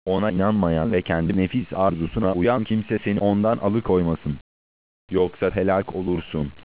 Ona inanmayan ve kendi nefis arzusuna uyan kimse seni ondan alıkoymasın. Yoksa helak olursun.